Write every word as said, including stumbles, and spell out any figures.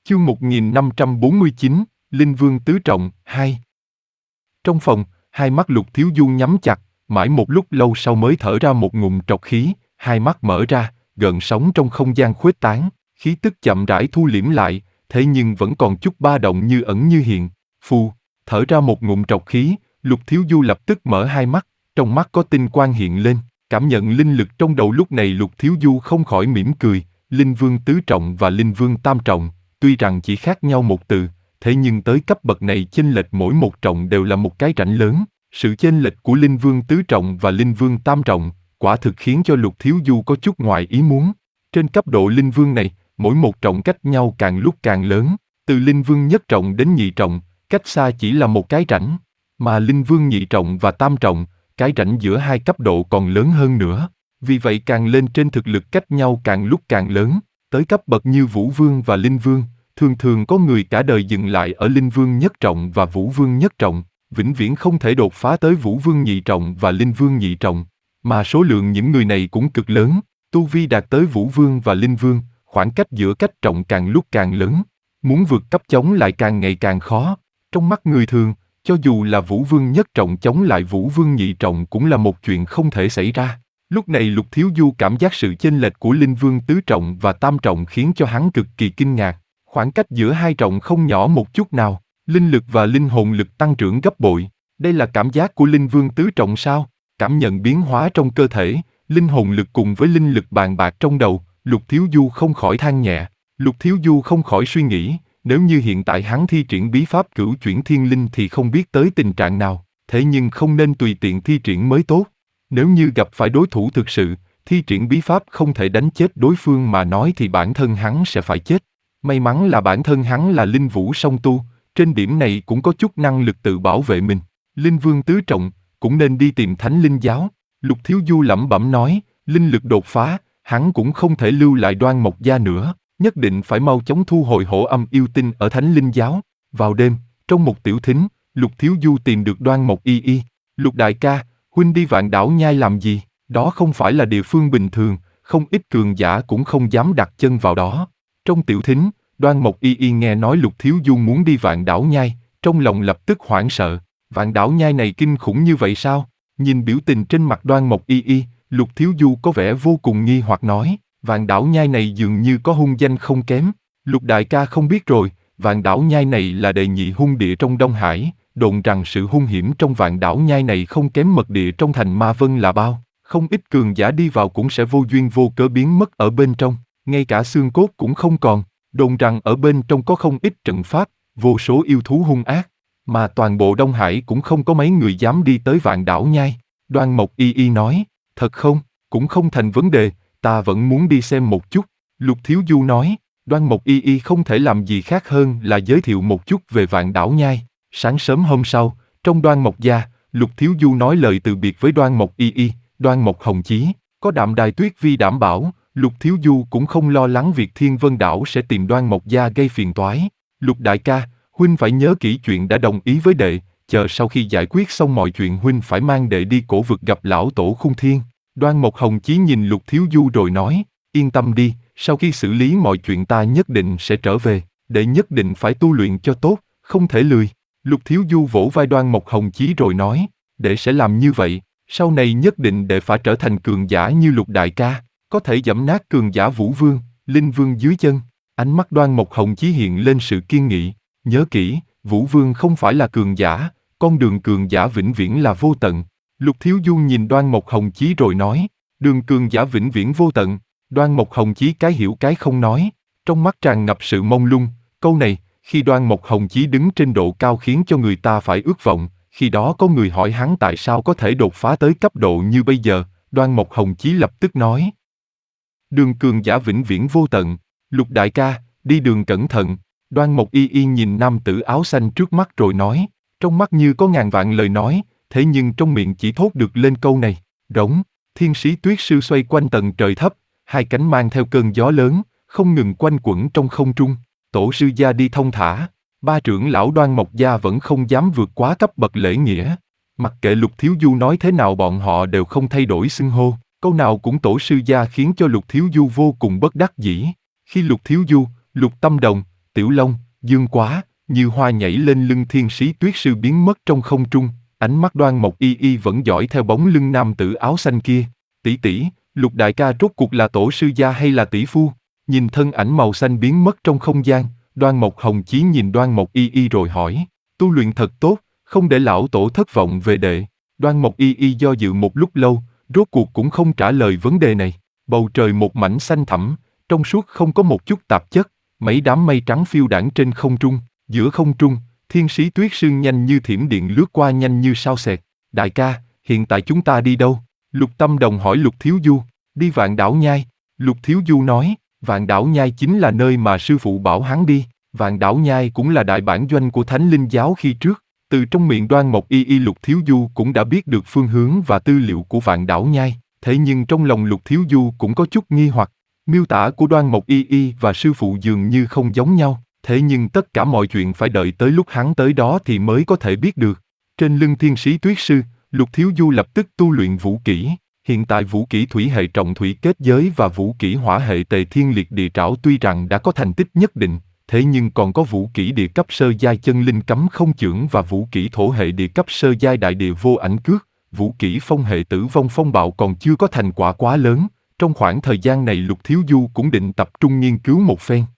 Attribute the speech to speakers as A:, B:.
A: Chương một nghìn năm trăm bốn mươi chín, Linh Vương Tứ Trọng, hai. Trong phòng, hai mắt Lục Thiếu Du nhắm chặt, mãi một lúc lâu sau mới thở ra một ngụm trọc khí, hai mắt mở ra, gợn sóng trong không gian khuếch tán, khí tức chậm rãi thu liễm lại, thế nhưng vẫn còn chút ba động như ẩn như hiện. Phù, thở ra một ngụm trọc khí, Lục Thiếu Du lập tức mở hai mắt, trong mắt có tinh quang hiện lên, cảm nhận linh lực trong đầu lúc này Lục Thiếu Du không khỏi mỉm cười, Linh Vương Tứ Trọng và Linh Vương Tam Trọng. Tuy rằng chỉ khác nhau một từ, thế nhưng tới cấp bậc này chênh lệch mỗi một trọng đều là một cái rãnh lớn. Sự chênh lệch của Linh Vương Tứ Trọng và Linh Vương Tam Trọng, quả thực khiến cho Lục Thiếu Du có chút ngoài ý muốn. Trên cấp độ Linh Vương này, mỗi một trọng cách nhau càng lúc càng lớn. Từ Linh Vương Nhất Trọng đến Nhị Trọng, cách xa chỉ là một cái rãnh. Mà Linh Vương Nhị Trọng và Tam Trọng, cái rãnh giữa hai cấp độ còn lớn hơn nữa. Vì vậy càng lên trên thực lực cách nhau càng lúc càng lớn. Tới cấp bậc như Vũ Vương và Linh Vương, thường thường có người cả đời dừng lại ở Linh Vương Nhất Trọng và Vũ Vương Nhất Trọng, vĩnh viễn không thể đột phá tới Vũ Vương Nhị Trọng và Linh Vương Nhị Trọng. Mà số lượng những người này cũng cực lớn, tu vi đạt tới Vũ Vương và Linh Vương, khoảng cách giữa cách trọng càng lúc càng lớn. Muốn vượt cấp chống lại càng ngày càng khó. Trong mắt người thường, cho dù là Vũ Vương Nhất Trọng chống lại Vũ Vương Nhị Trọng cũng là một chuyện không thể xảy ra. Lúc này Lục Thiếu Du cảm giác sự chênh lệch của Linh Vương Tứ Trọng và Tam Trọng khiến cho hắn cực kỳ kinh ngạc. Khoảng cách giữa hai trọng không nhỏ một chút nào, linh lực và linh hồn lực tăng trưởng gấp bội. Đây là cảm giác của Linh Vương Tứ Trọng sao? Cảm nhận biến hóa trong cơ thể, linh hồn lực cùng với linh lực bàn bạc trong đầu, Lục Thiếu Du không khỏi than nhẹ. Lục Thiếu Du không khỏi suy nghĩ, nếu như hiện tại hắn thi triển bí pháp cửu chuyển thiên linh thì không biết tới tình trạng nào, thế nhưng không nên tùy tiện thi triển mới tốt. Nếu như gặp phải đối thủ thực sự, thi triển bí pháp không thể đánh chết đối phương mà nói thì bản thân hắn sẽ phải chết. May mắn là bản thân hắn là linh vũ song tu, trên điểm này cũng có chút năng lực tự bảo vệ mình. Linh Vương Tứ Trọng, cũng nên đi tìm Thánh Linh Giáo. Lục Thiếu Du lẩm bẩm nói, linh lực đột phá, hắn cũng không thể lưu lại Đoan Mộc Gia nữa, nhất định phải mau chóng thu hồi hổ âm yêu tinh ở Thánh Linh Giáo. Vào đêm, trong một tiểu thính, Lục Thiếu Du tìm được Đoan Mộc Y Y. Lục đại ca, huynh đi Vạn Đảo Nhai làm gì? Đó không phải là địa phương bình thường, không ít cường giả cũng không dám đặt chân vào đó. Trong tiểu thính, Đoan Mộc Y Y nghe nói Lục Thiếu Du muốn đi Vạn Đảo Nhai, trong lòng lập tức hoảng sợ. Vạn Đảo Nhai này kinh khủng như vậy sao? Nhìn biểu tình trên mặt Đoan Mộc Y Y, Lục Thiếu Du có vẻ vô cùng nghi hoặc nói, Vạn Đảo Nhai này dường như có hung danh không kém. Lục đại ca không biết rồi, Vạn Đảo Nhai này là đệ nhị hung địa trong Đông Hải, đồn rằng sự hung hiểm trong Vạn Đảo Nhai này không kém mật địa trong thành Ma Vân là bao. Không ít cường giả đi vào cũng sẽ vô duyên vô cớ biến mất ở bên trong, ngay cả xương cốt cũng không còn. Đồn rằng ở bên trong có không ít trận pháp, vô số yêu thú hung ác, mà toàn bộ Đông Hải cũng không có mấy người dám đi tới Vạn Đảo Nhai. Đoan Mộc Y Y nói, thật không? Cũng không thành vấn đề, ta vẫn muốn đi xem một chút. Lục Thiếu Du nói, Đoan Mộc Y Y không thể làm gì khác hơn là giới thiệu một chút về Vạn Đảo Nhai. Sáng sớm hôm sau, trong Đoan Mộc Gia, Lục Thiếu Du nói lời từ biệt với Đoan Mộc Y Y, Đoan Mộc Hồng Chí, có Đạm Đài Tuyết Vi đảm bảo, Lục Thiếu Du cũng không lo lắng việc Thiên Vân Đảo sẽ tìm Đoan Mộc Gia gây phiền toái. Lục đại ca, huynh phải nhớ kỹ chuyện đã đồng ý với đệ, chờ sau khi giải quyết xong mọi chuyện huynh phải mang đệ đi cổ vực gặp lão tổ Khung Thiên. Đoan Mộc Hồng Chí nhìn Lục Thiếu Du rồi nói, yên tâm đi, sau khi xử lý mọi chuyện ta nhất định sẽ trở về, đệ nhất định phải tu luyện cho tốt, không thể lười. Lục Thiếu Du vỗ vai Đoan Mộc Hồng Chí rồi nói, đệ sẽ làm như vậy, sau này nhất định đệ phải trở thành cường giả như Lục đại ca, có thể giẫm nát cường giả Vũ Vương, Linh Vương dưới chân. Ánh mắt Đoan Mộc Hồng Chí hiện lên sự kiên nghị, nhớ kỹ, Vũ Vương không phải là cường giả, con đường cường giả vĩnh viễn là vô tận. Lục Thiếu Du nhìn Đoan Mộc Hồng Chí rồi nói, đường cường giả vĩnh viễn vô tận. Đoan Mộc Hồng Chí cái hiểu cái không nói, trong mắt tràn ngập sự mông lung. Câu này, khi Đoan Mộc Hồng Chí đứng trên độ cao khiến cho người ta phải ước vọng. Khi đó có người hỏi hắn tại sao có thể đột phá tới cấp độ như bây giờ, Đoan Mộc Hồng Chí lập tức nói, đường cường giả vĩnh viễn vô tận. Lục đại ca, đi đường cẩn thận. Đoan Mộc Y Y nhìn nam tử áo xanh trước mắt rồi nói, trong mắt như có ngàn vạn lời nói, thế nhưng trong miệng chỉ thốt được lên câu này. Rống, thiên sĩ tuyết sư xoay quanh tầng trời thấp, hai cánh mang theo cơn gió lớn, không ngừng quanh quẩn trong không trung. Tổ sư gia đi thông thả, ba trưởng lão Đoan Mộc Gia vẫn không dám vượt quá cấp bậc lễ nghĩa. Mặc kệ Lục Thiếu Du nói thế nào bọn họ đều không thay đổi xưng hô, câu nào cũng tổ sư gia khiến cho Lục Thiếu Du vô cùng bất đắc dĩ. Khi Lục Thiếu Du, Lục Tâm Đồng, Tiểu Long, Dương Quá, Như Hoa nhảy lên lưng thiên sĩ tuyết sư biến mất trong không trung, ánh mắt Đoan Mộc Y Y vẫn dõi theo bóng lưng nam tử áo xanh kia. Tỷ tỷ, Lục đại ca rốt cuộc là tổ sư gia hay là tỷ phu? Nhìn thân ảnh màu xanh biến mất trong không gian, Đoan Mộc Hồng Chí nhìn Đoan Mộc Y Y rồi hỏi, tu luyện thật tốt, không để lão tổ thất vọng về đệ. Đoan Mộc Y Y do dự một lúc lâu, rốt cuộc cũng không trả lời vấn đề này. Bầu trời một mảnh xanh thẳm, trong suốt không có một chút tạp chất, mấy đám mây trắng phiêu đãng trên không trung. Giữa không trung, thiên sĩ tuyết sương nhanh như thiểm điện lướt qua nhanh như sao xẹt. Đại ca, hiện tại chúng ta đi đâu? Lục Tâm Đồng hỏi Lục Thiếu Du. Đi Vạn Đảo Nhai. Lục Thiếu Du nói, Vạn Đảo Nhai chính là nơi mà sư phụ bảo hắn đi. Vạn Đảo Nhai cũng là đại bản doanh của Thánh Linh Giáo khi trước. Từ trong miệng Đoan Mộc Y Y Lục Thiếu Du cũng đã biết được phương hướng và tư liệu của Vạn Đảo Nhai. Thế nhưng trong lòng Lục Thiếu Du cũng có chút nghi hoặc. Miêu tả của Đoan Mộc Y Y và sư phụ dường như không giống nhau. Thế nhưng tất cả mọi chuyện phải đợi tới lúc hắn tới đó thì mới có thể biết được. Trên lưng thiên sĩ tuyết sư, Lục Thiếu Du lập tức tu luyện vũ kỹ. Hiện tại vũ kỹ thủy hệ trọng thủy kết giới và vũ kỹ hỏa hệ tề thiên liệt địa trảo tuy rằng đã có thành tích nhất định, thế nhưng còn có vũ kỹ địa cấp sơ giai chân linh cấm không chưởng và vũ kỹ thổ hệ địa cấp sơ giai đại địa vô ảnh cước. Vũ kỹ phong hệ tử vong phong bạo còn chưa có thành quả quá lớn. Trong khoảng thời gian này Lục Thiếu Du cũng định tập trung nghiên cứu một phen.